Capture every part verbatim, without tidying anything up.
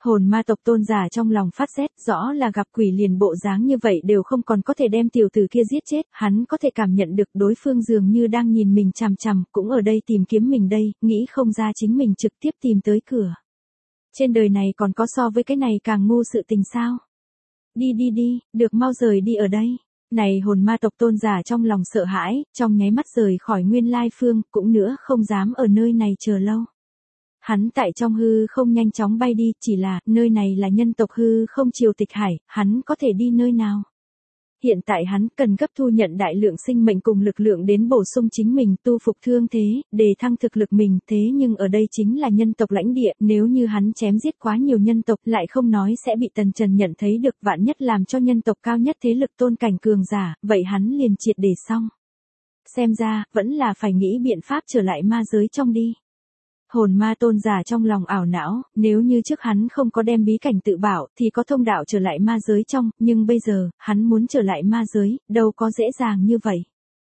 Hồn ma tộc tôn giả trong lòng phát rét, rõ là gặp quỷ liền bộ dáng như vậy đều không còn có thể đem tiểu tử kia giết chết, hắn có thể cảm nhận được đối phương dường như đang nhìn mình chằm chằm, cũng ở đây tìm kiếm mình đây, nghĩ không ra chính mình trực tiếp tìm tới cửa. Trên đời này còn có so với cái này càng ngu sự tình sao? Đi đi đi, được mau rời đi ở đây. Này hồn ma tộc tôn giả trong lòng sợ hãi, trong nháy mắt rời khỏi nguyên lai phương, cũng nữa không dám ở nơi này chờ lâu. Hắn tại trong hư không nhanh chóng bay đi, chỉ là, nơi này là nhân tộc hư không triều tịch hải, hắn có thể đi nơi nào? Hiện tại hắn cần gấp thu nhận đại lượng sinh mệnh cùng lực lượng đến bổ sung chính mình tu phục thương thế, để thăng thực lực mình, thế nhưng ở đây chính là nhân tộc lãnh địa, nếu như hắn chém giết quá nhiều nhân tộc lại không nói sẽ bị Tần Trần nhận thấy được, vạn nhất làm cho nhân tộc cao nhất thế lực tôn cảnh cường giả, vậy hắn liền triệt để xong. Xem ra, vẫn là phải nghĩ biện pháp trở lại ma giới trong đi. Hồn ma tôn giả trong lòng ảo não, nếu như trước hắn không có đem bí cảnh tự bảo thì có thông đạo trở lại ma giới trong, nhưng bây giờ, hắn muốn trở lại ma giới, đâu có dễ dàng như vậy.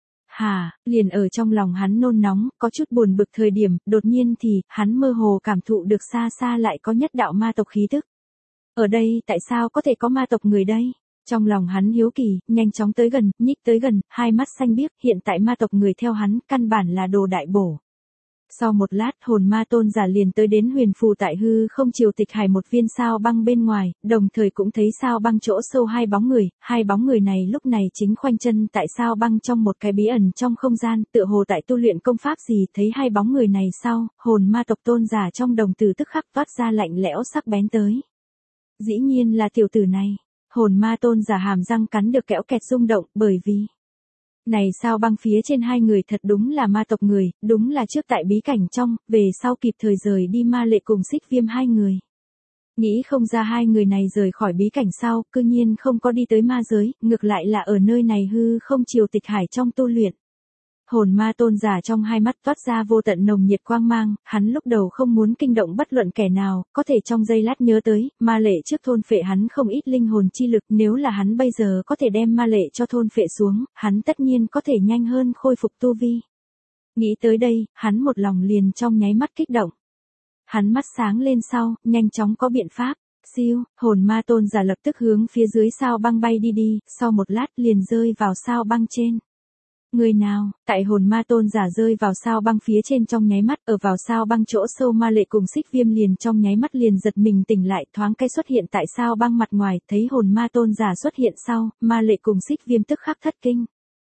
Hà, liền ở trong lòng hắn nôn nóng, có chút buồn bực thời điểm, đột nhiên thì, hắn mơ hồ cảm thụ được xa xa lại có nhất đạo ma tộc khí tức. Ở đây, tại sao có thể có ma tộc người đây? Trong lòng hắn hiếu kỳ, nhanh chóng tới gần, nhích tới gần, hai mắt xanh biếc, hiện tại ma tộc người theo hắn, căn bản là đồ đại bổ. Sau một lát hồn ma tôn giả liền tới đến huyền phù tại hư không triều tịch hải một viên sao băng bên ngoài, đồng thời cũng thấy sao băng chỗ sâu hai bóng người, hai bóng người này lúc này chính khoanh chân tại sao băng trong một cái bí ẩn trong không gian, tựa hồ tại tu luyện công pháp gì, thấy hai bóng người này sau, hồn ma tộc tôn giả trong đồng tử tức khắc toát ra lạnh lẽo sắc bén tới. Dĩ nhiên là tiểu tử này, hồn ma tôn giả hàm răng cắn được kẽo kẹt rung động, bởi vì này sao băng phía trên hai người thật đúng là ma tộc người, đúng là trước tại bí cảnh trong, về sau kịp thời rời đi ma lệ cùng xích viêm hai người. Nghĩ không ra hai người này rời khỏi bí cảnh sau, cư nhiên không có đi tới ma giới, ngược lại là ở nơi này hư không triều tịch hải trong tu luyện. Hồn ma tôn giả trong hai mắt toát ra vô tận nồng nhiệt quang mang, hắn lúc đầu không muốn kinh động bất luận kẻ nào, có thể trong giây lát nhớ tới, ma lệ trước thôn phệ hắn không ít linh hồn chi lực, nếu là hắn bây giờ có thể đem ma lệ cho thôn phệ xuống, hắn tất nhiên có thể nhanh hơn khôi phục tu vi. Nghĩ tới đây, hắn một lòng liền trong nháy mắt kích động. Hắn mắt sáng lên sau, nhanh chóng có biện pháp. Siêu, hồn ma tôn giả lập tức hướng phía dưới sao băng bay đi đi, sau một lát liền rơi vào sao băng trên. Người nào, tại hồn ma tôn giả rơi vào sao băng phía trên trong nháy mắt, ở vào sao băng chỗ sâu ma lệ cùng xích viêm liền trong nháy mắt liền giật mình tỉnh lại, thoáng cái xuất hiện tại sao băng mặt ngoài, thấy hồn ma tôn giả xuất hiện sau, ma lệ cùng xích viêm tức khắc thất kinh.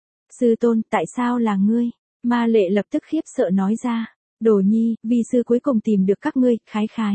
Sư tôn, tại sao là ngươi? Ma lệ lập tức khiếp sợ nói ra, Đồ nhi, vi sư cuối cùng tìm được các ngươi, khái khái.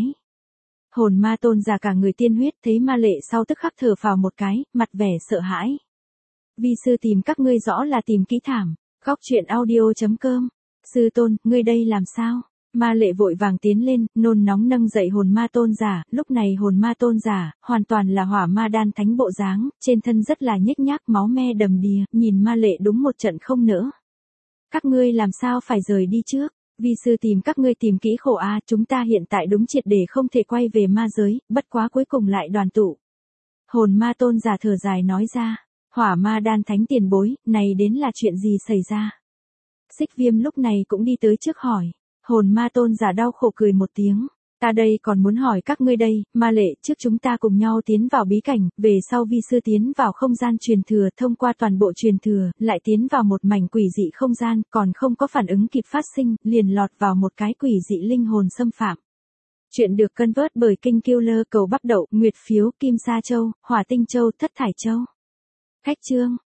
Hồn ma tôn giả cả người tiên huyết, thấy ma lệ sau tức khắc thở phào một cái, mặt vẻ sợ hãi. Vi sư tìm các ngươi rõ là tìm kỹ thảm. Góc truyện audio chấm com. Sư tôn, ngươi đây làm sao? Ma lệ vội vàng tiến lên, nôn nóng nâng dậy hồn ma tôn giả, lúc này hồn ma tôn giả, hoàn toàn là hỏa ma đan thánh bộ dáng, trên thân rất là nhếch nhác máu me đầm đìa, nhìn ma lệ đúng một trận không nỡ. Các ngươi làm sao phải rời đi trước? Vi sư tìm các ngươi tìm kỹ khổ a, chúng ta hiện tại đúng triệt để không thể quay về ma giới, bất quá cuối cùng lại đoàn tụ. Hồn ma tôn giả thở dài nói ra. Hỏa ma đan thánh tiền bối, này đến là chuyện gì xảy ra? Xích viêm lúc này cũng đi tới trước hỏi. Hồn ma tôn giả đau khổ cười một tiếng. Ta đây còn muốn hỏi các ngươi đây, ma lệ, trước chúng ta cùng nhau tiến vào bí cảnh, về sau vi sư tiến vào không gian truyền thừa, thông qua toàn bộ truyền thừa, lại tiến vào một mảnh quỷ dị không gian, còn không có phản ứng kịp phát sinh, liền lọt vào một cái quỷ dị linh hồn xâm phạm. Chuyện được cân vớt bởi Kinh Killer cầu bắp đậu, Nguyệt phiếu, Kim Sa Châu, Hỏa Tinh Châu, Thất Thải Châu. Khách chương